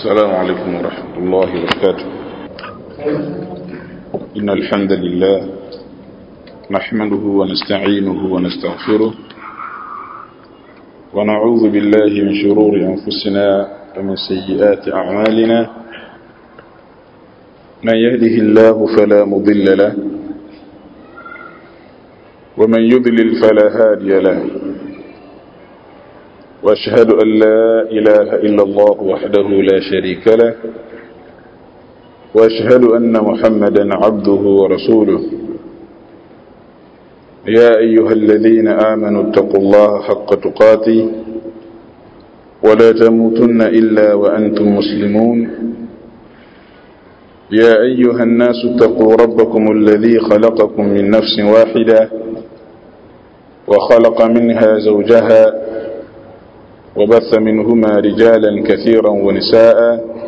السلام عليكم ورحمة الله وبركاته. إن الحمد لله نحمده ونستعينه ونستغفره ونعوذ بالله من شرور أنفسنا ومن سيئات أعمالنا. من يهده الله فلا مضل له ومن يضلل فلا هادي له. وأشهد أن لا إله إلا الله وحده لا شريك له وأشهد أن محمدا عبده ورسوله. يا أيها الذين آمنوا اتقوا الله حق تقاته ولا تموتن إلا وأنتم مسلمون. يا أيها الناس اتقوا ربكم الذي خلقكم من نفس واحدة وخلق منها زوجها وبث منهما رجالا كثيرا ونساء.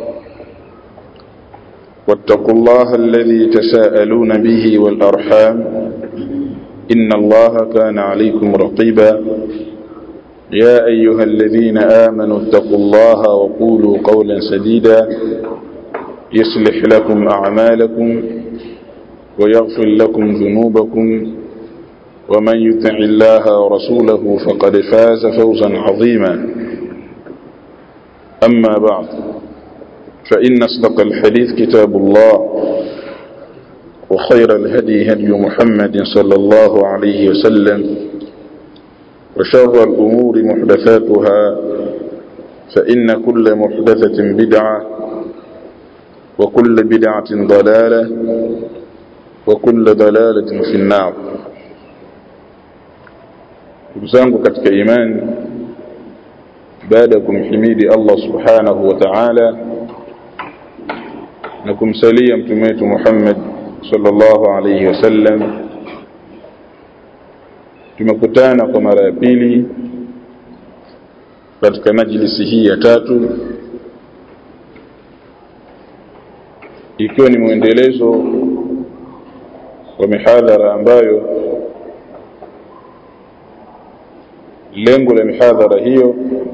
واتقوا الله الذي تساءلون به والأرحام إن الله كان عليكم رقيبا. يا أيها الذين آمنوا اتقوا الله وقولوا قولا سديدا يصلح لكم أعمالكم ويغفر لكم ذنوبكم ومن يطع الله ورسوله فقد فاز فوزا عظيما. أما بعد فإن أصدق الحديث كتاب الله وخير الهدي هدي محمد صلى الله عليه وسلم وشر الأمور محدثاتها فإن كل محدثة بدعة وكل بدعة ضلالة وكل ضلالة في النار. Ndugu katika imani, baada ya kumhimidi Allah subhanahu wa ta'ala na kumsalia mtume wetu Muhammad sallallahu alayhi wasallam, tumekutana kwa mara ya pili katika majlisi hii ya tatu, ikiwa ni muendelezo wa mihadhara ambayo lengo la mihadhara hiyo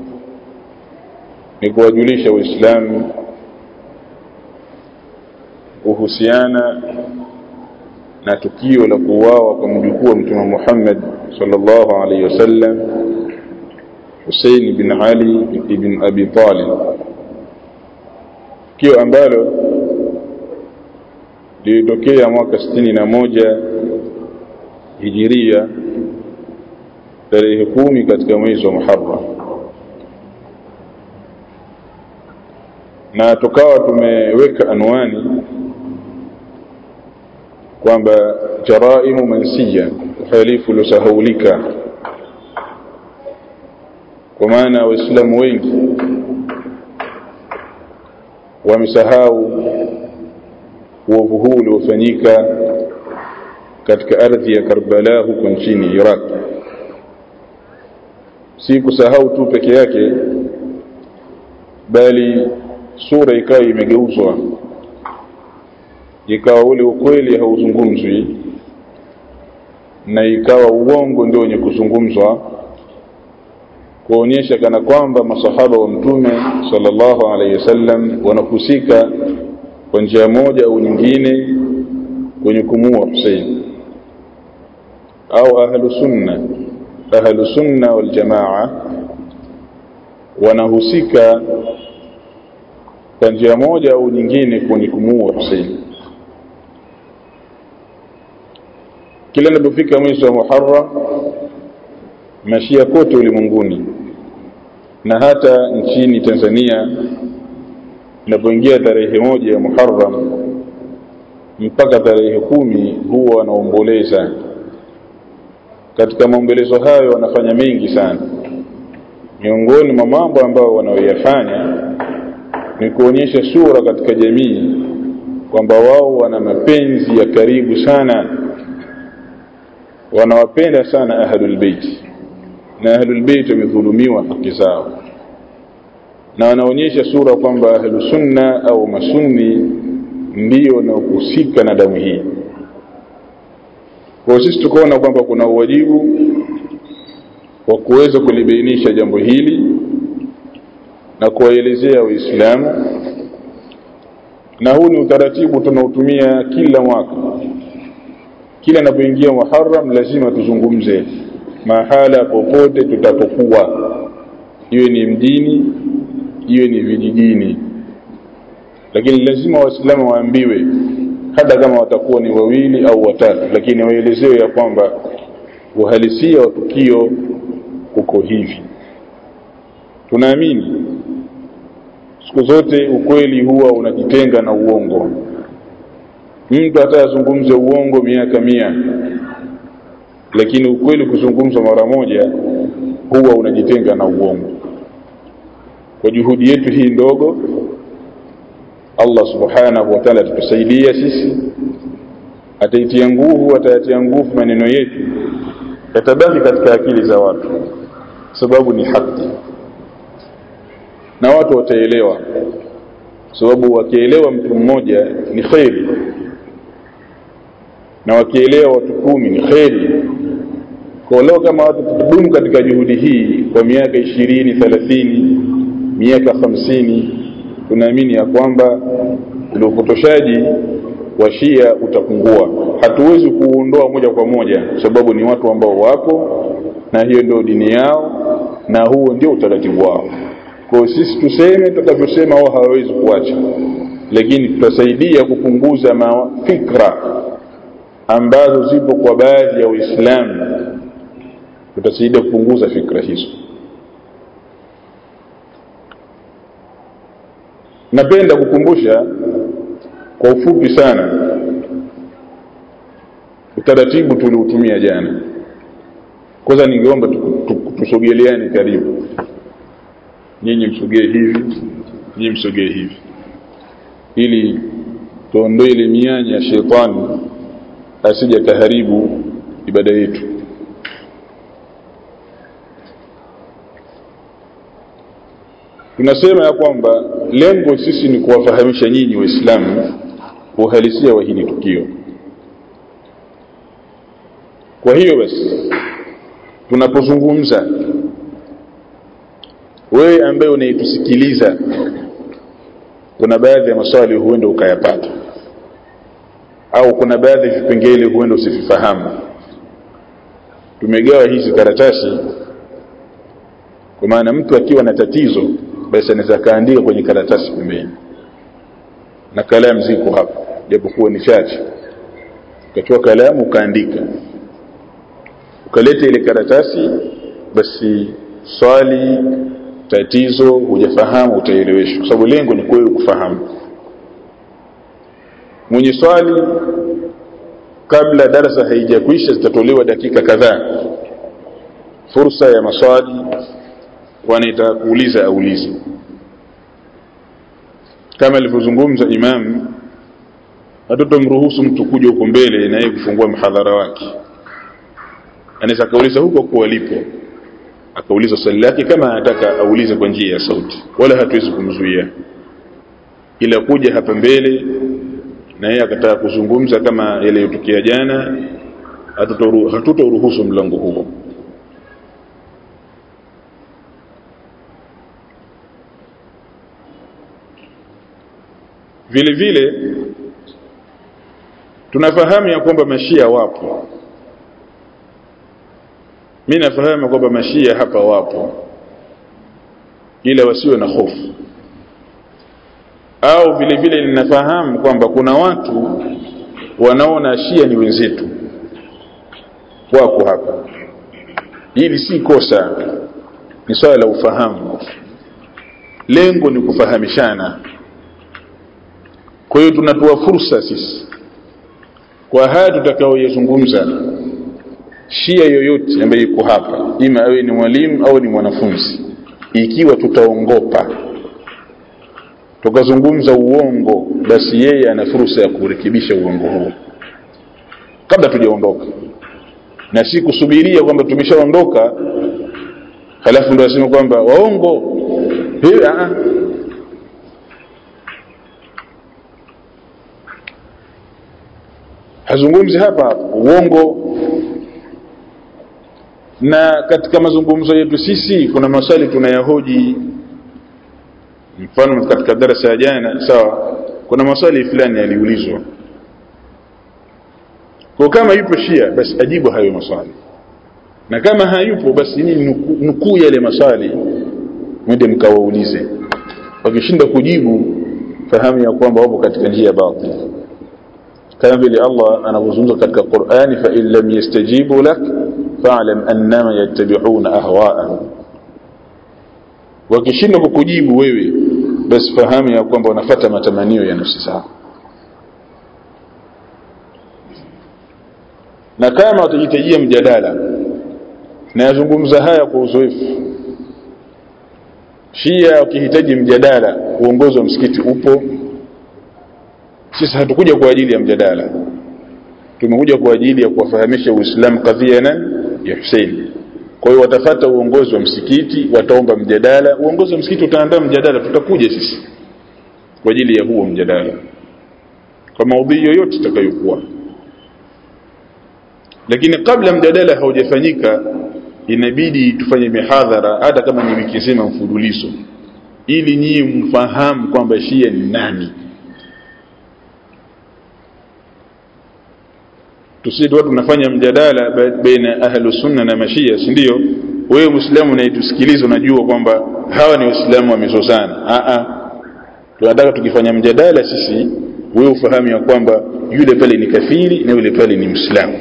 ni kuwajulisha Waislamu kuhusiana na tukio la kuuawa kwa mjukuu wa Mtume Muhammad sallallahu alaihi wasallam, Hussein bin Ali ibn Abi Talib, tukio ambalo lilitokea mwaka 61 Hijiria, tarehe 10 katika mwezi wa Muharram. Na tukawa tumeweka anwani kwamba jaraimu mansiya, uhalifu uliosahaulika, kwa maana Waislamu wengi wamesahau uovu huu uliofanyika katika ardhi ya Karbala huko nchini Iraq. Si kusahau tu peke yake, bali sura ikawa imegeuzwa, ikawa ule ukweli hauzungumzwi na ikawa uongo ndio wenye kuzungumzwa, kuonyesha kana kwamba masahaba wa Mtume sallallahu alaihi wasallam wanahusika kwa njia moja au nyingine kwenye kumuua Hussein, au ahlu sunna wal jamaa wanahusika kwa njia moja au nyingine kwenye kumuua Hussein. Kila inapofika mwezi wa Muharram, Mashia kote ulimwenguni na hata nchini Tanzania, inapoingia tarehe 1 ya Muharram mpaka tarehe 10 huwa wanaomboleza. Katika maombolezo hayo wanafanya mengi sana. Miongoni mwa mambo ambayo wanaoyafanya ni kuonyesha sura katika jamii kwamba wao wana mapenzi ya karibu sana, wanawapenda sana ahlul bait, na ahlul bait wamedhulumiwa haki zao, na wanaonyesha sura kwamba ahlus sunna au masunni ndio wanaohusika na damu hii. Kwa sisi tukaona kwamba kuna wajibu wa kuweza kulibainisha jambo hili na kuwaelezea Waislamu na huu ni utaratibu tunautumia kila mwaka. Kila inapoingia Muharram lazima tuzungumze mahala popote tutapokuwa, iwe ni mjini, iwe ni vijijini. Lakini lazima Waislamu waambiwe, hata kama watakuwa ni wawili au watatu, lakini waelezewe ya kwamba uhalisia wa tukio uko hivi. Tunaamini siku zote ukweli huwa unajitenga na uongo. Mtu atazungumza uongo miaka 100, lakini ukweli kuzungumzwa mara moja huwa unajitenga na uongo. Kwa juhudi yetu hii ndogo, Allah subhanahu wa ta'ala atatusaidia sisi, ataitia nguvu maneno yetu, yatabaki katika akili za watu, sababu ni haki, na watu wataelewa, sababu wakielewa mtu mmoja ni khairi, na wakielewa watu 10 ni khairi. Kwa leo kama watu tudumu katika juhudi hii kwa miaka 20, 30, miaka 50, tunaamini ya kwamba ule upotoshaji wa Shia utapungua. Hatuwezi kuondoa moja kwa moja, sababu ni watu ambao wapo na hiyo ndio dini yao na huo ndio utaratibu wao. Kwa sisi tuseme tutakavyosema, wao hawawezi kuacha, lakini tutasaidia kupunguza mafikra ambazo zipo kwa baadhi ya Waislamu. Tutasaidia kupunguza fikra hizo. Napenda kukumbusha kwa ufupi sana utaratibu tuliotumia jana. Kwanza ningeomba tusogeleane karibu. Nyinyi msogee hivi, nyinyi msogee hivi, ili tuondoe ile mianya ya shetani asije kaharibu ibada yetu. Tunasema ya kwamba lengo sisi ni kuwafahamisha nyinyi Waislamu uhalisia wa hili tukio. Kwa hiyo basi tunapozungumza, wewe ambaye unaitusikiliza, kuna baadhi ya maswali huenda ukayapata, au kuna baadhi ya vipengele huenda usivifahamu. Tumegawa hizi karatasi kwa maana mtu akiwa na tatizo basi anaweza kaandika kwenye karatasi pembeni, na kalamu ziko hapa japokuwa ni chache. Ukachukua kalamu ukaandika, ukaleta ile karatasi, basi swali, tatizo hujafahamu utaeleweshwa, kwa sababu lengo ni wewe kufahamu. Mwenye swali, kabla darasa haijakwisha zitatolewa dakika kadhaa fursa ya maswali, wanaita kuuliza aulize. Kama alivyozungumza Imam, hatutomruhusu mtu kuja huko mbele na yeye kufungua mhadhara wake. Anaweza kauliza huko kwa alipo, akauliza swali lake kama anataka aulize kwa njia ya sauti, wala hatuwezi kumzuia. Ila kuja hapa mbele na yeye akataka kuzungumza kama yaliyotokea jana, hatutoruhusu mlango huo. Vile vile tunafahamu ya kwamba mashia wapo. Mimi nafahamu kwamba mashia hapa wapo, ila wasiwe na hofu. Au vile vile ninafahamu kwamba kuna watu wanaona Shia ni wenzetu, wako hapa. Hili si kosa, ni swala la ufahamu. Lengo ni kufahamishana. Kwa hiyo tunatoa fursa sisi kwa haya tutakaoyazungumza, Shia yoyote ambaye yuko hapa, ima awe ni mwalimu au ni mwanafunzi, ikiwa tutaongopa tukazungumza uongo, basi yeye ana fursa ya kurekebisha uongo huo kabla tujaondoka, na si kusubiria kwamba tumeshaondoka halafu ndio aseme kwamba waongo. Hazungumzi hapa uongo. Na katika mazungumzo yetu sisi kuna maswali tunayahoji. Mfano katika darasa ya jana, sawa, kuna maswali fulani yaliulizwa. Kwa kama yupo Shia basi ajibu hayo maswali, na kama hayupo basi ni nukuu yale maswali mwende mkawaulize. Wakishinda kujibu fahamu ya kwamba wapo katika njia batili, kama vile Allah anazungumza katika Qur'ani, fa in lam yastajibu lak fa'lam annama yattabi'una ahwa'ahum. Wakishinda kukujibu wewe basi fahamu ya kwamba wanafuata matamanio ya nafsi zao. Na kama watajitajia mjadala, na yazungumza haya kwa uzoefu, Shia ukihitaji mjadala, uongozi wa msikiti upo. Sisi hatukuja kwa ajili ya mjadala, tumekuja kwa ajili ya kuwafahamisha Uislamu kadhia ya Hussein. Kwa hiyo watafuata uongozi wa msikiti, wataomba mjadala, uongozi wa msikiti utaandaa mjadala, tutakuja sisi kwa ajili ya huo mjadala kwa maudhui yoyote itakayokuwa. Lakini kabla mjadala haujafanyika inabidi tufanye mihadhara, hata kama ni wiki nzima mfululizo, ili nyinyi mfahamu kwamba Shia ni nani. Tusije watu tunafanya mjadala baina ahlu sunna na mashia, si ndio? Wewe Muislamu unayetusikiliza unajua kwamba hawa ni Waislamu wamezozana. Tunataka tukifanya mjadala sisi wewe ufahamu ya kwamba yule pale ni kafiri na yule pale ni Muislamu.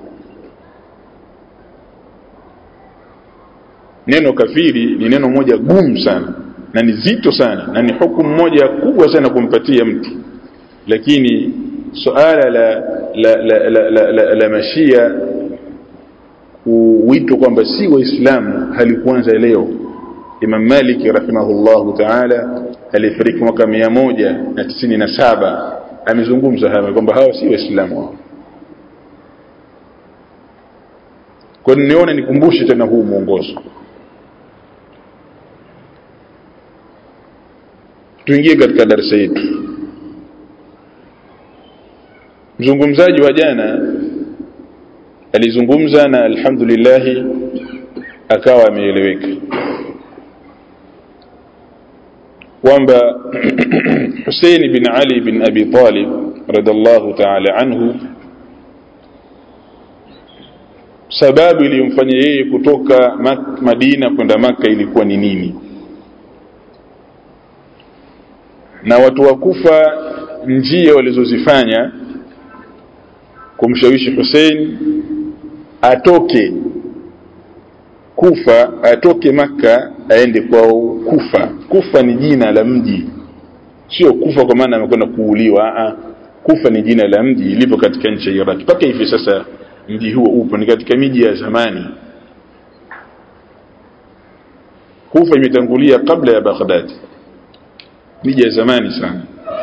Neno kafiri ni neno moja gumu sana na ni zito sana na ni hukumu moja kubwa sana kumpatia mtu, lakini suala la mashia wito kwamba si waislamu halikuanza leo. Imam Malik rahimahullahu ta'ala alifariki mwaka 197, amezungumza hapa kwamba hawa si waislamu wao. Kwa niona nikumbushe tena huu mwongozo. Tuingie katika darasa yetu. Mzungumzaji wa jana alizungumza na alhamdulillah akawa ameeleweka kwamba Hussein bin Ali bin Abi Talib radhiallahu ta'ala anhu, sababu iliyomfanya yeye kutoka Madina kwenda Makka ilikuwa ni nini, na watu wa Kufa njia walizozifanya kumshawishi Hussein atoke Kufa, atoke Makka aende kwao Kufa. Kufa ni jina la mji, sio Kufa kwa maana amekwenda kuuliwa. Kufa ni jina la mji, lipo katika nchi ya Iraq. Mpaka hivi sasa mji huo upo, ni katika miji ya zamani. Kufa imetangulia kabla ya Baghdad, miji ya zamani sana.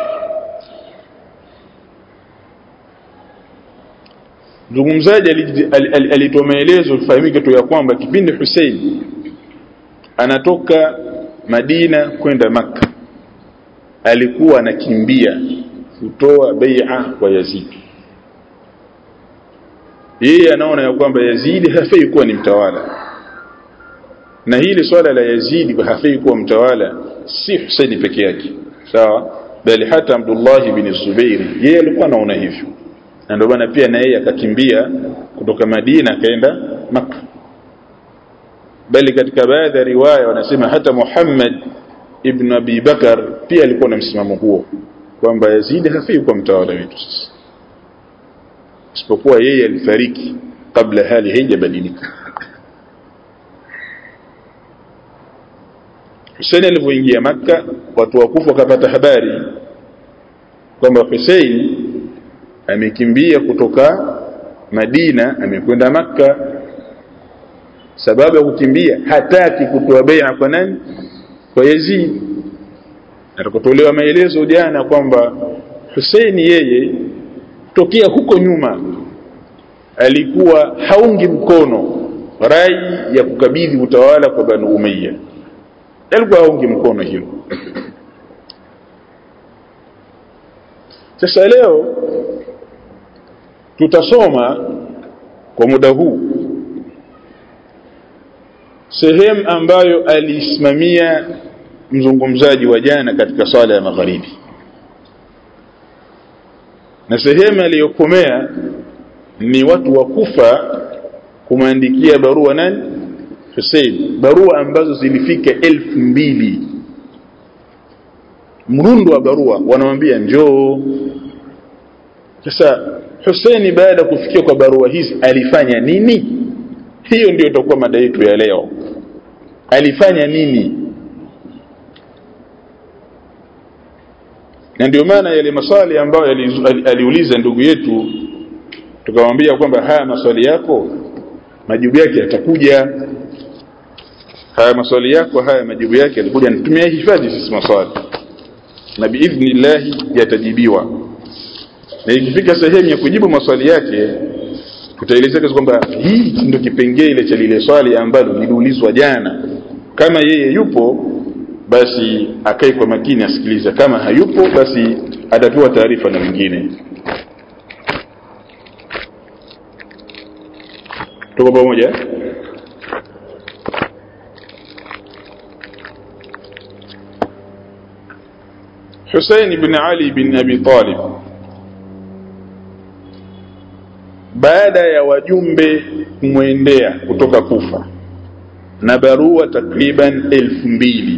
Mzungumzaji alitoa maelezo fahamike tu ya kwamba kipindi Hussein anatoka Madina kwenda Makka alikuwa anakimbia kutoa bai'a kwa Yazid. Yeye anaona ya kwamba Yazid hafai kuwa ni mtawala, na hili swala la Yazid hafai kuwa mtawala si Hussein peke yake, sawa, bali hata Abdullah ibn Zubair yeye alikuwa anaona hivyo, na ndio maana pia na yeye akakimbia kutoka Madina akaenda Makka. Bali katika baadhi ya riwaya wanasema hata Muhammad ibn Abi Bakar pia alikuwa na msimamo huo kwamba Yazid hafai kuwa mtawala wetu sisi, isipokuwa yeye alifariki kabla hali haijabadilika. Hussein alipoingia Makka, watu wa Kufa wakapata habari kwamba Hussein amekimbia kutoka Madina amekwenda Makka. Sababu ya kukimbia, hataki kutoa bai'a kwa nani? Kwa Yazid. Atakotolewa maelezo jana kwamba Hussein yeye tokea huko nyuma alikuwa haungi mkono rai ya kukabidhi utawala kwa Banu Umayya, alikuwa haungi mkono hilo. Sasa leo tutasoma kwa muda huu sehemu ambayo alisimamia mzungumzaji wa jana katika swala ya magharibi. na sehemu aliyokomea ni watu wa Kufa kumaandikia barua nani? Hussein, barua ambazo zilifika 2000. Mrundo wa barua wanamwambia njoo. Sasa Hussein baada kufikia kwa barua hizi alifanya nini? Hiyo ndio itakuwa mada yetu ya leo. Alifanya nini? Na ndio maana yale maswali ambayo aliuliza ndugu yetu tukamwambia kwamba haya maswali yako majibu yake yatakuja. Haya maswali yako haya majibu yake yatakuja. Nitumie hifadhi sisi maswali na biidhnillah yatajibiwa. Na ikifika sehemu ya kujibu maswali yake tutaelezeka kwamba hii ndio kipengele cha lile swali ambalo liliulizwa jana. Kama yeye yupo basi akae kwa makini asikilize, kama hayupo basi atapewa taarifa na wengine. Tuko pamoja? Hussein ibn Ali ibn Abi Talib baada ya wajumbe kumwendea kutoka Kufa na barua takriban 2000,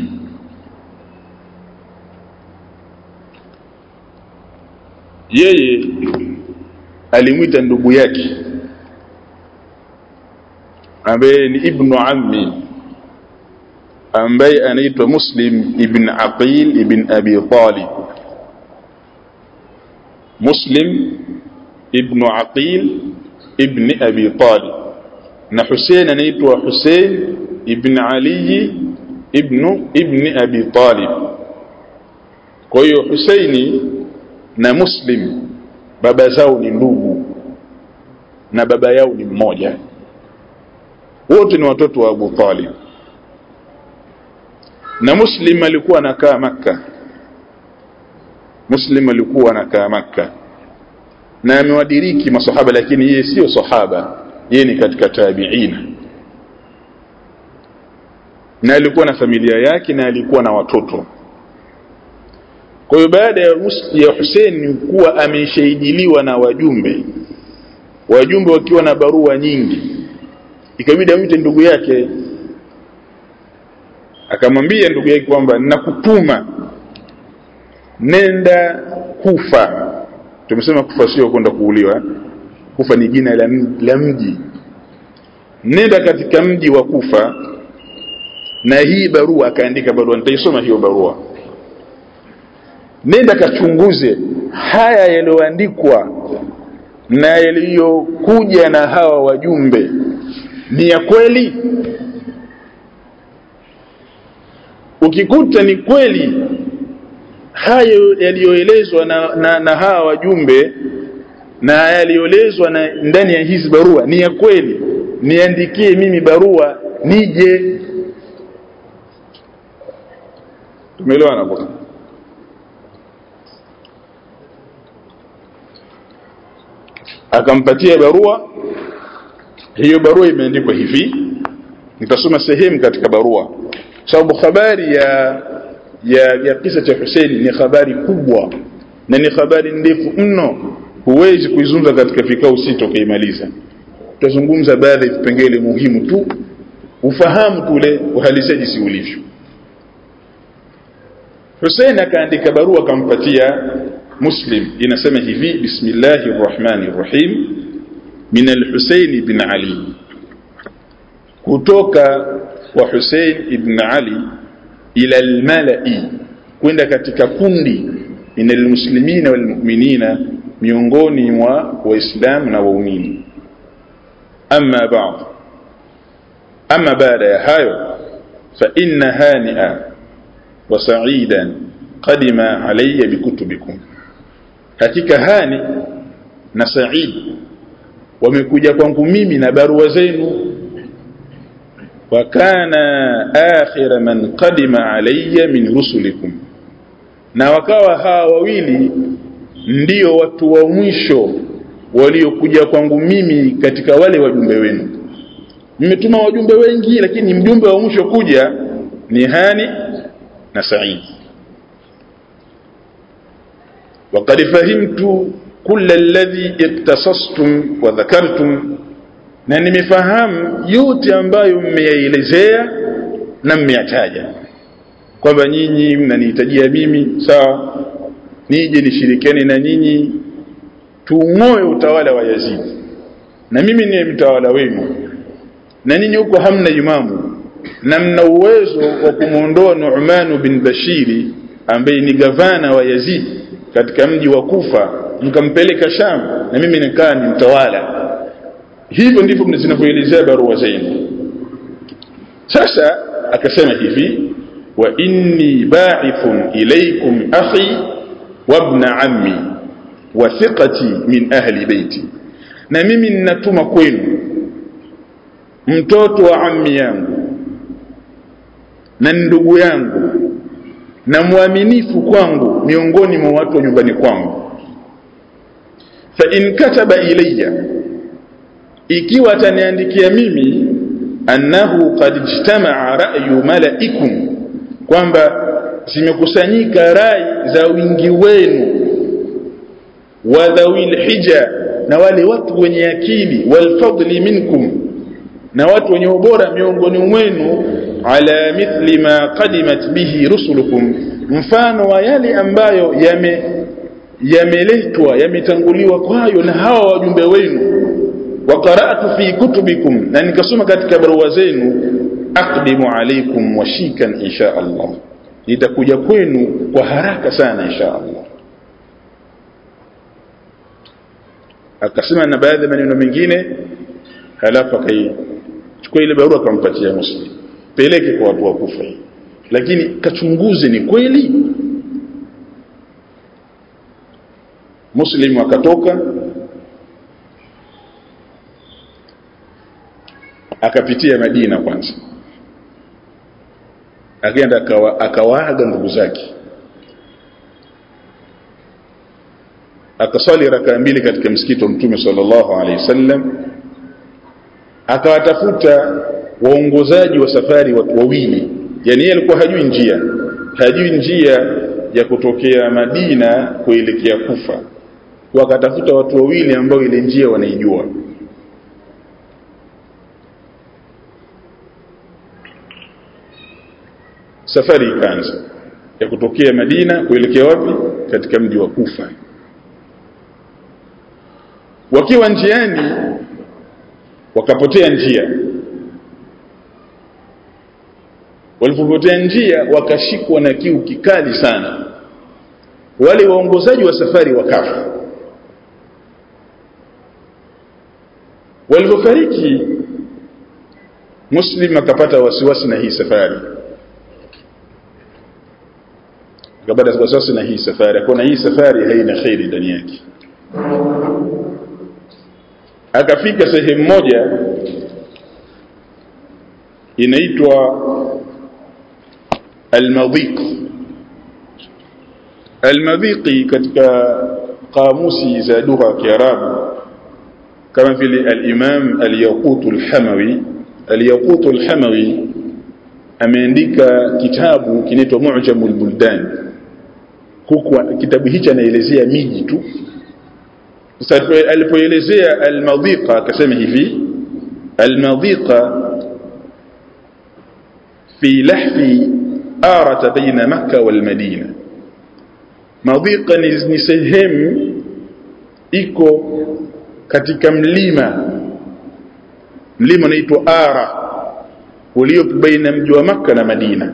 yeye alimwita ndugu yake ambaye ni ibn ammi ambaye anaitwa Muslim ibn Aqil ibn Abi Talib. Muslim ibn Aqil ibn Abi Talib, na Hussein anaitwa Hussein ibn Ali ibn Abi Talib. Kwa hiyo Husaini na Muslim baba zao ni ndugu na baba yao ni mmoja, wote ni watoto wa Abu Talib. Na Muslim alikuwa anakaa Makka. Muslim alikuwa anakaa Makka na amewadiriki masahaba, lakini yeye sio sahaba, yeye ni katika tabi'ina, na alikuwa na familia yake na alikuwa na watoto. Kwa hiyo baada ya Hussein kuwa ameshahidiliwa na wajumbe wakiwa na barua nyingi, ikabidi amwite ndugu yake. Akamwambia ndugu yake kwamba ninakutuma nenda Kufa. Tumesema Kufa sio kwenda kuuliwa. Kufa ni jina la mji. Nenda katika mji wa Kufa na hii barua. Akaandika barua, nitaisoma hiyo barua. Nenda kachunguze haya yaliyoandikwa na yaliyokuja na hawa wajumbe ni ya kweli. Ukikuta ni kweli hayo yaliyoelezwa na hawa wajumbe na yaliyoelezwa ndani ya hizi barua ni ya kweli, niandikie mimi barua nije. Tumeelewana hapo? Akampatia barua. Hiyo barua imeandikwa hivi, nitasoma sehemu katika barua sababu habari ya kisa cha Hussein ni habari kubwa na ni habari ndefu mno, huwezi kuizungumza katika vikao sita kuimaliza. Tutazungumza baadhi ya vipengele muhimu tu ufahamu kule uhalisaji si ulivyo. Hussein akaandika barua akampatia Muslim, inasema hivi: bismillahir rahmanir rahim, min al-Husayn ibn Ali, kutoka wa Hussein ibn Ali ila al-mala'i, kwenda katika kundi min al-muslimina wal mu'minina, miongoni mwa waislamu na waumini. Amma ba'd, amma baada ya hayo, fa inna hani'a wa sa'idan qadima alayya bikutubikum, hakika Hani na Said wamekuja kwangu mimi na barua zenu. Wa kana akhir man qadima alayya min rusulikum, na wakawa hawa wawili ndio watu wa mwisho waliokuja kwangu mimi katika wale wajumbe wenu. Mmetuma wajumbe wengi, lakini mjumbe wa mwisho kuja ni Hani na Said. وقد فهمت kulla alladhi iktasastum wa dhakartum, na nimefahamu yote ambayo mmeyaelezea na mmeyataja kwamba nyinyi mnanihitajia mimi, sawa, nije nishirikiane na nyinyi tuung'oe utawala wa Yazid, na mimi ni mtawala wenu, na nyinyi huko hamna imamu, na mna uwezo wa kumuondoa Nu'man bin Bashiri ambaye ni gavana wa Yazid katika mji wa Kufa, mkampeleka Sham, na mimi nikaa ni mtawala. Hivyo ndivyo zinavyoelezea barua zenu. Sasa akasema hivi, wa inni ba'ithun ilaykum akhi wa ibn ammi wa thiqati min ahli baiti, na mimi ninatuma kwenu mtoto wa ammi yangu na ndugu yangu na muaminifu kwangu miongoni mwa watu wa nyumbani kwangu. Fa in kataba ilayya, ikiwa ataniandikia mimi, annahu qad ijtama'a ra'yu malaikum, kwamba zimekusanyika rai za wingi wenu, wa dhawil hija, na wale watu wenye akili, wal fadli minkum, na watu wenye ubora miongoni mwenu, ala mithli ma qadimat bihi rusulukum, mfano wa yale ambayo yameletwa yametanguliwa kwayo na hawa wajumbe wenu. Wa qara'tu fi kutubikum, na nikasoma katika barua zenu, aqdimu alaykum washikan insha Allah, nitakuja kwenu kwa haraka sana insha Allah. Akasema na baadhi ya maneno mengine, halafu akaichukua ile barua akampatia Muslim, peleke kwa watu wa Kufa, lakini kachunguze ni kweli. Muslim akatoka akapitia Madina kwanza, akaenda akawaaga ndugu zake, akasali raka mbili katika msikiti wa Mtume sallallahu alaihi wasallam, akawatafuta waongozaji wa safari watu wawili, yani yeye alikuwa hajui njia ya kutokea Madina kuelekea Kufa, kwa akatafuta watu wawili ambao ile njia wanaijua. Safari ikaanza ya kutokea Madina kuelekea wapi? Katika mji wa Kufa. Wakiwa njiani wakapotea njia. Walipopotea njia wakashikwa na kiu kikali sana. Wale waongozaji wa safari wakafa. Walipofariki, Muslim akapata wasiwasi na hii safari. Akapata wasiwasi na hii safari, akaona hii safari haina khairi ndani yake. Akafika sehemu moja inaitwa Al-Madhiq. Al-Madhiqi katika kamusi za lugha ya Kiarabu, kama vile al-Imam al-Yaqut al-Hamawi. Al-Yaqut al-Hamawi ameandika kitabu kinaitwa Mu'jamul Buldan. Huku kitabu hicho anaelezea miji tu. Sasa alipoelezea Al-Madhiqa akasema hivi: Al-Madhiqa fi lahfi arata baina Makkah wal Madina. Madhiqa ni sehemu iko katika mlima unaitwa Ara, uliopo baina mji wa Makkah na Madina.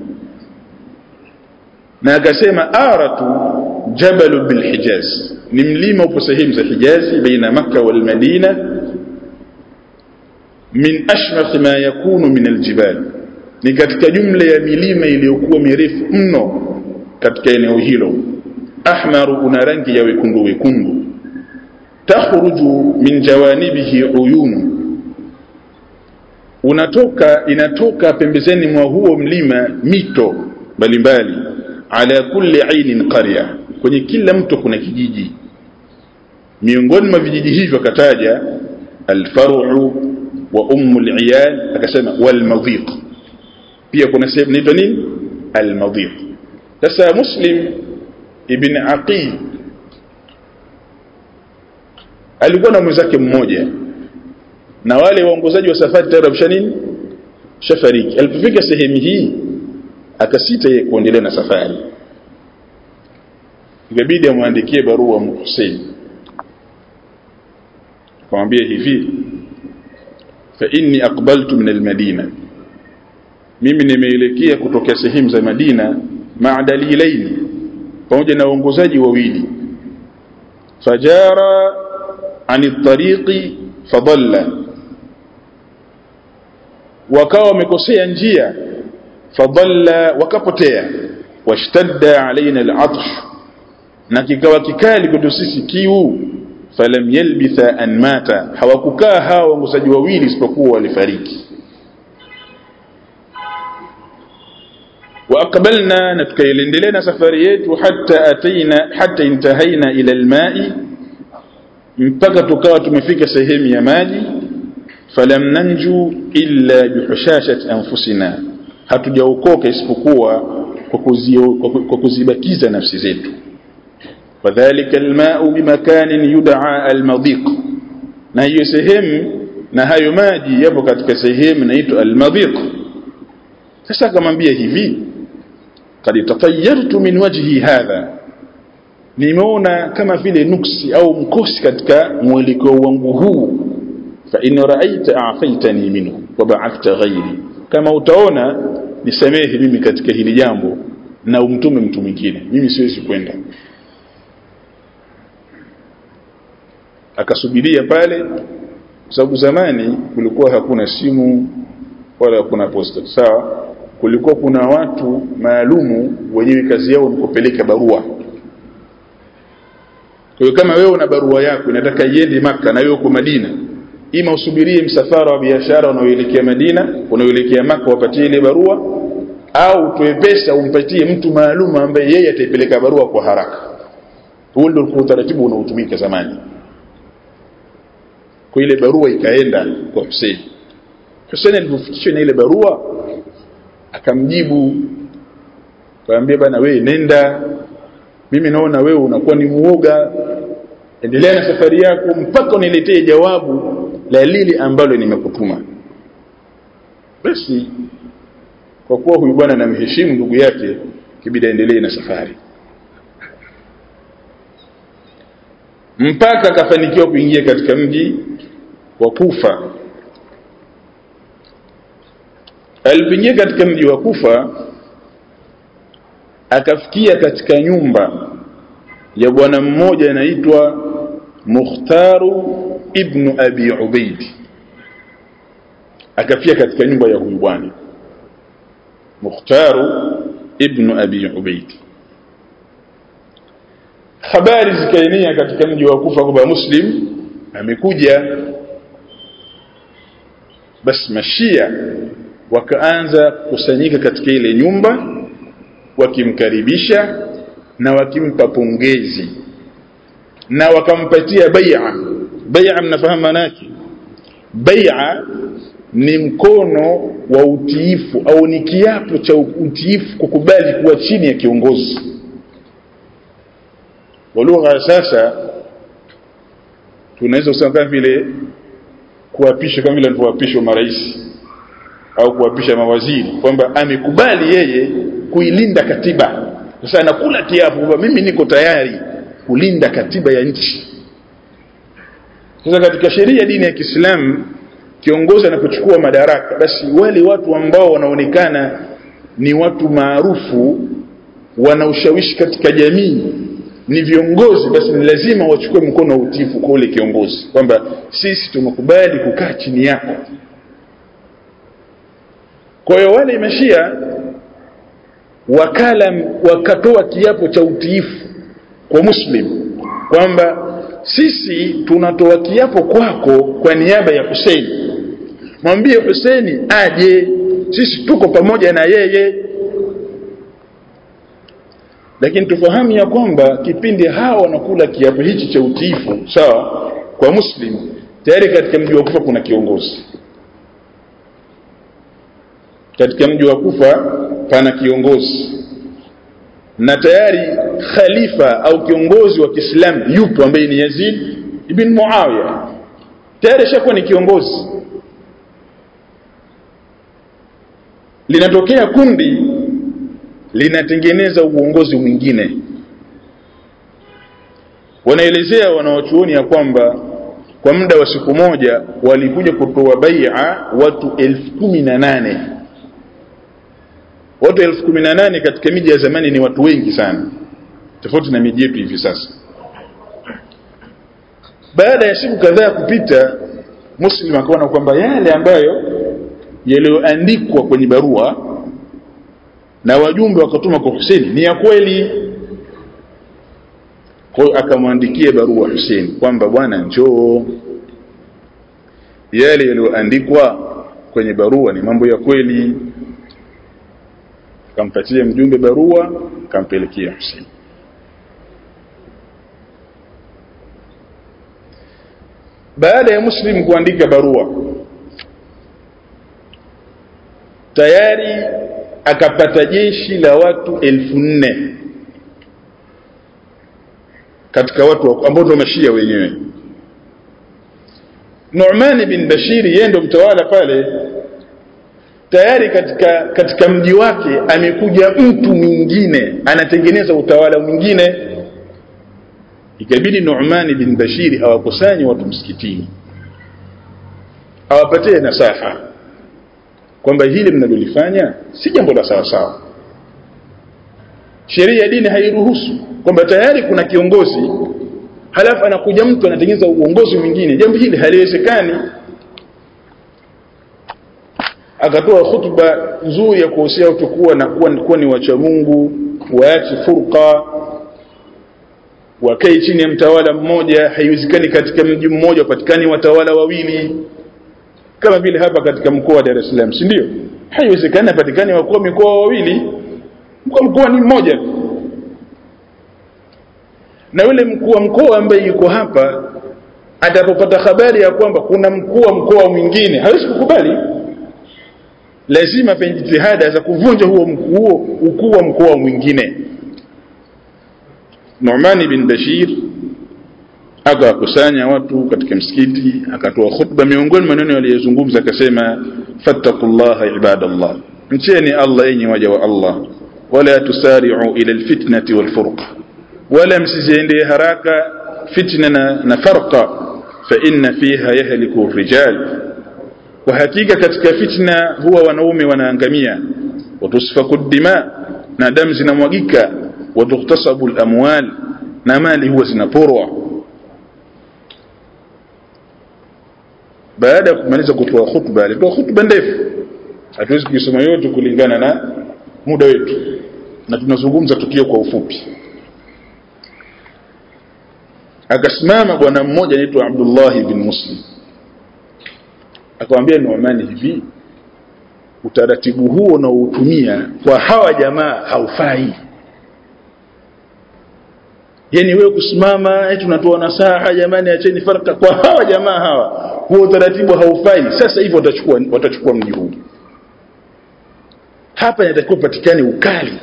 Na akasema Aratu Jabal bil Hijaz, ni mlima upo sehemu za Hijazi baina Makkah wal Madina, min ashmath ma yakunu min aljibal, ni katika jumla ya milima iliyokuwa mirefu mno katika eneo hilo. Ahmaru, una rangi ya wekundu, takhruju min jawanibihi uyunu, inatoka pembezeni mwa huo mlima mito mbalimbali. Ala kulli ainin qarya, kwenye kila mto kuna kijiji. Miongoni mwa vijiji hivyo kataja Al-Far'u wa Ummul Iyal, akasema wal Madhiq. Pia kuna sehemu inaitwa nini? Al-Madhiq. Sasa Muslim ibn Aqil alikuwa na mwenzake mmoja, na wale waongozaji wa safari tayari shafariki. Alipofika sehemu hii akasita yeye kuendelea na safari, ikabidi amwandikie barua Hussein, akamwambia hivi: fa inni aqbaltu min al-Madina, mimi nimeelekea kutoka sehemu za Madina, ma'a dalilaini, pamoja na waongozaji wawili. Fajara ani tariqi fadalla, wakawa wamekosea njia, fadalla, wakapotea. Washtadda alaina al-'atsh, na kikawa kikali kwetu sisi kiu. Falam yalbitha an mata, hawakukaa hao waongozaji wawili isipokuwa walifariki. وأقبلنا نتكيلندلنا سفريات حتى انتهينا إلى الماء، mpaka tukawa tumefika sehemu ya maji. Falam nanju illa bihushashat anfusina, hatujaokoka isipokuwa kwa kuzibakiza nafsi zetu. Wadhālika almā'u bimakanin yud'a almadiq, na hiyo sehemu na hayo maji yapo katika sehemu inaitwa almadiq. Sasa akamwambia hivi: qad tatayyartu min wajhi hadha, nimeona kama vile nuksi au mkosi katika mwelekeo wangu huu. Fa in ra'aita a'faitani minhu wa ba'athta ghairi, kama utaona nisamehe mimi katika hili jambo na umtume mtu mwingine, mimi siwezi kwenda. Akasubiria pale, kwa sababu zamani kulikuwa hakuna simu wala hakuna posta, sawa. Kulikuwa kuna watu maalumu wenyewe kazi yao ni kupeleka barua. Kwa hiyo kama wewe una barua yako inataka iende Makka na wewe uko Madina, ima usubirie msafara wa biashara unaoelekea Madina, unaoelekea Makka, wapatie ile barua, au utoe pesa umpatie mtu maalumu ambaye yeye ataipeleka barua kwa haraka. Huo ndio utaratibu unaotumika zamani. Kwa ile barua ikaenda kwa Hussein. Hussein alipofikishwa na ile barua akamjibu, akamwambia bana, wewe nenda, mimi naona wewe unakuwa ni muoga, endelea na safari yako mpaka uniletee jawabu la lile ambalo nimekutuma. Basi kwa kuwa huyu bwana anamheshimu ndugu yake, kibida endelee na safari, mpaka akafanikiwa kuingia katika mji wa Kufa. Alipoingia katika mji wa Kufa akafikia katika nyumba ya bwana mmoja anaitwa Mukhtaru ibn Abi Ubaid. Akafia katika nyumba ya huyu bwana Mukhtaru ibn Abi Ubaid. Habari zikaenea katika mji wa Kufa kwamba Muslim amekuja. Basi mashia wakaanza kusanyika katika ile nyumba, wakimkaribisha na wakimpa pongezi na wakampatia bai'a. Bai'a mnafahamu maana yake? Bai'a ni mkono wa utiifu au ni kiapo cha utiifu, kukubali kuwa chini ya kiongozi. Kwa lugha sasa tunaweza kusema kama vile kuapisha, kama vile alivyoapishwa marais au kuapisha mawaziri, kwamba amekubali yeye kuilinda katiba. Sasa anakula kiapo kwamba mimi niko tayari kulinda katiba ya nchi. Sasa katika sheria dini ya Kiislamu, kiongozi anapochukua madaraka, basi wale watu ambao wanaonekana ni watu maarufu, wana ushawishi katika jamii, ni viongozi, basi ni lazima wachukue mkono wa utiifu kwa ule kiongozi, kwamba sisi tumekubali kukaa chini yako. Kwa hiyo wale mashia wakatoa kiapo cha utiifu kwa Muslim kwamba sisi tunatoa kiapo kwako kwa niaba ya Hussein. Mwambie Hussein aje, sisi tuko pamoja na yeye. Lakini tufahamu ya kwamba kipindi hao wanakula kiapo hichi cha utiifu sawa kwa Muslim, tayari katika mji wa Kufa kuna kiongozi. Katika mji wa Kufa pana kiongozi, na tayari khalifa au kiongozi wa Kiislamu yupo ambaye ni Yazid ibn Muawiya tayari shakuwa ni kiongozi. Linatokea kundi linatengeneza uongozi mwingine. Wanaelezea wanawachuoni ya kwamba kwa muda wa siku moja walikuja kutoa bai'a watu 18,000. Watu 18,000 katika miji ya zamani ni watu wengi sana, tofauti na miji yetu hivi sasa. Baada ya siku kadhaa kupita, Muslim akaona kwamba yale ambayo yaliyoandikwa kwenye barua na wajumbe wakatuma kwa Hussein ni ya kweli. Kwa akamwandikia barua Hussein kwamba bwana njoo, yale yaliyoandikwa kwenye barua ni mambo ya kweli. Akampatia mjumbe barua, akampelekea Hussein. Baada ya Muslim kuandika barua, tayari akapata jeshi la watu 4,000 katika watu ambao ndio mashia wenyewe. Nu'man bin Bashir yeye ndo mtawala pale. Tayari katika mji wake amekuja mtu mwingine anatengeneza utawala mwingine. Ikabidi Nu'man bin Bashir awakusanye watu msikitini, awapatie nasaha kwamba hili mnalolifanya si jambo la sawa sawa. Sheria ya dini hairuhusu kwamba tayari kuna kiongozi halafu anakuja mtu anatengeneza uongozi mwingine. Jambo hili haliwezekani. Akatoa hutuba nzuri ya kuhusia watu kuwa ni wacha Mungu, waache furqa, wakae chini ya mtawala mmoja. Haiwezekani katika mji mmoja patikani watawala wawili, kama vile hapa katika mkoa wa Dar es Salaam, si ndio? Haiwezekani patikani wakuu mikoa wawili, mkoa ni mmoja. Na yule mkuu wa mkoa ambaye yuko hapa atapopata habari ya kwamba kuna mkuu wa mkoa mwingine, hawezi kukubali. Lazima afanye jitihada za kuvunja huo ukuu wa mkoa mwingine. Nu'man bin Bashir akakusanya watu katika msikiti, akatoa khutba. Miongoni mwa maneno aliyozungumza akasema, fattaqullaha ibadallah, mcheni Allah enyi waja wa Allah, wala tusari'u ila alfitnati walfurqa, wala msiziende haraka fitna na farqa, fa inna fiha yahliku rijal, kwa hakika katika fitna huwa wanaume wanaangamia, watusfaku dima, na damu zinamwagika, watuktasabu alamwal, na mali huwa zinaporwa. Baada ya kumaliza kutoa khutba, alitoa khutba ndefu, hatuwezi kusoma yote kulingana na muda wetu, na tunazungumza tukio kwa ufupi. Akasimama bwana mmoja anaitwa Abdullah bin Muslim, akamwambia Nu'man hivi, utaratibu huo na utumia kwa hawa jamaa haufai. Yani wewe kusimama tunatoa nasaha, jamani acheni farqa, kwa hawa jamaa hawa, huo utaratibu haufai. Sasa hivi watachukua mji huu. Hapa inatakiwa patikane ukali.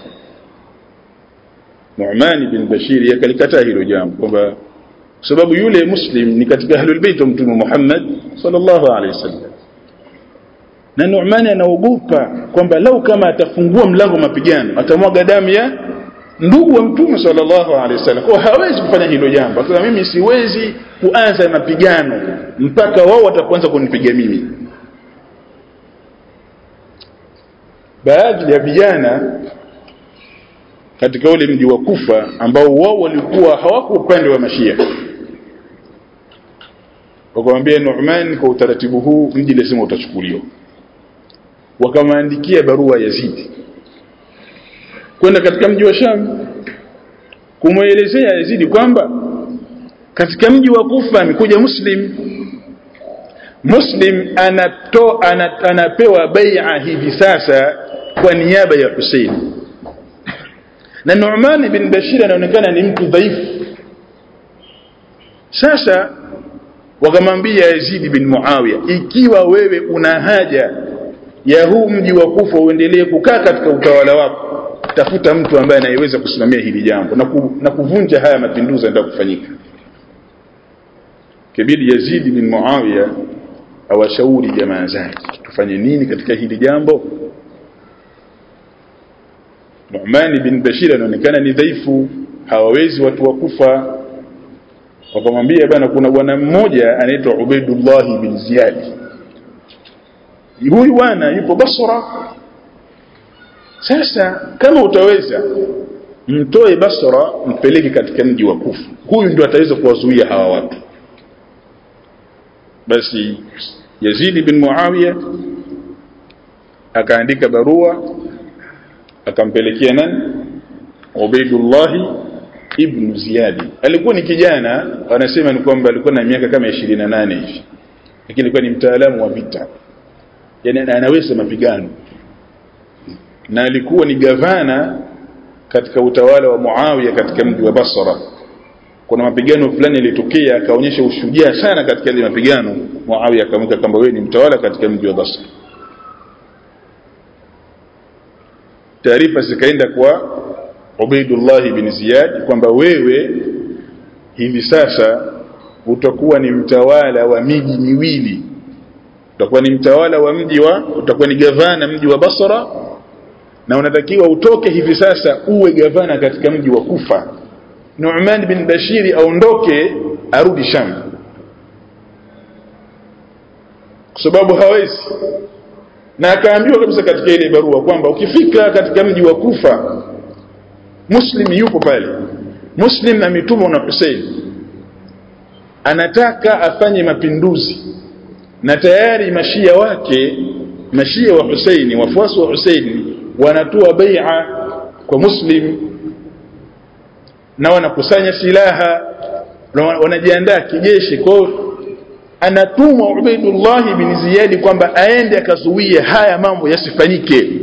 Nu'man bin Bashir yakalikataa hilo jambo, kwamba sababu yule Muslim ni katika ahlul bait wa Mtume Muhammad sallallahu alaihi wasallam, na Nu'man anaogopa kwamba lau kama atafungua mlango mapigano atamwaga damu ya ndugu wa Mtume sallallahu alaihi wasallam. Kwa hawezi kufanya hilo jambo. Kwa mimi siwezi kuanza mapigano mpaka wao wataanza kunipiga mimi. Baadhi ya vijana katika ule mji wa Kufa ambao wao walikuwa hawako upande wa Mashia, wakamwambia Nu'man, kwa utaratibu huu mji lazima utachukuliwa. Wakamwandikia barua Yazid kwenda katika mji wa Sham kumuelezea Yazid kwamba katika mji wa Kufa amekuja Muslim anapewa bai'a hivi sasa kwa niaba ya Hussein. Na Nu'man bin Bashir anaonekana ni mtu dhaifu. Sasa wakamwambia Yazid bin Muawiya, ikiwa wewe una haja ya huu mji wa Kufa uendelee kukaa katika utawala wako, tafuta mtu ambaye anayeweza kusimamia hili jambo na kuvunja haya mapinduzi yanayotaka kufanyika. kibidi Yazid bin Muawiya awashauri jamaa zake, tufanye nini katika hili jambo? Nu'man bin Bashir anaonekana ni dhaifu, hawawezi watu wa Kufa. Wakamwambia bwana, kuna bwana mmoja anaitwa Ubaydullah bin Ziyad, huyu bwana yupo Basra. Sasa kama utaweza mtoe Basra mpeleke katika mji wa Kufa, huyu ndio ataweza kuwazuia hawa watu. Basi Yazid bin Muawiya akaandika barua akampelekea nani? Ubaydullah ibn Ziyad. Alikuwa ni kijana, wanasema ni kwamba alikuwa na miaka kama 28 hivi, lakini alikuwa ni mtaalamu wa vita, yani anaweza mapigano, na alikuwa ni gavana katika utawala wa Muawiya katika mji wa Basra. Kuna mapigano fulani yalitokea, akaonyesha ushujaa sana katika ile mapigano. Muawiya akamwita kwamba wewe ni mtawala katika mji wa Basra. Taarifa zikaenda kwa Ubaydullah bin Ziyad kwamba wewe hivi sasa utakuwa ni mtawala wa miji miwili, utakuwa ni mtawala wa utakuwa ni gavana mji wa Basra, na unatakiwa utoke hivi sasa uwe gavana katika mji wa Kufa. Nu'man bin Bashir aondoke arudi Sham, kwa sababu hawezi. Na akaambiwa kabisa katika ile barua kwamba ukifika katika mji wa Kufa, Muslim yupo pale, Muslim ametumwa na Hussein, anataka afanye mapinduzi, na tayari mashia wa Hussein, wafuasi wa Hussein wanatoa bai'a kwa Muslim na wanakusanya silaha, wanajiandaa kijeshi. Kwa anatumwa Ubaydullah bin Ziyad kwamba aende akazuia haya mambo yasifanyike.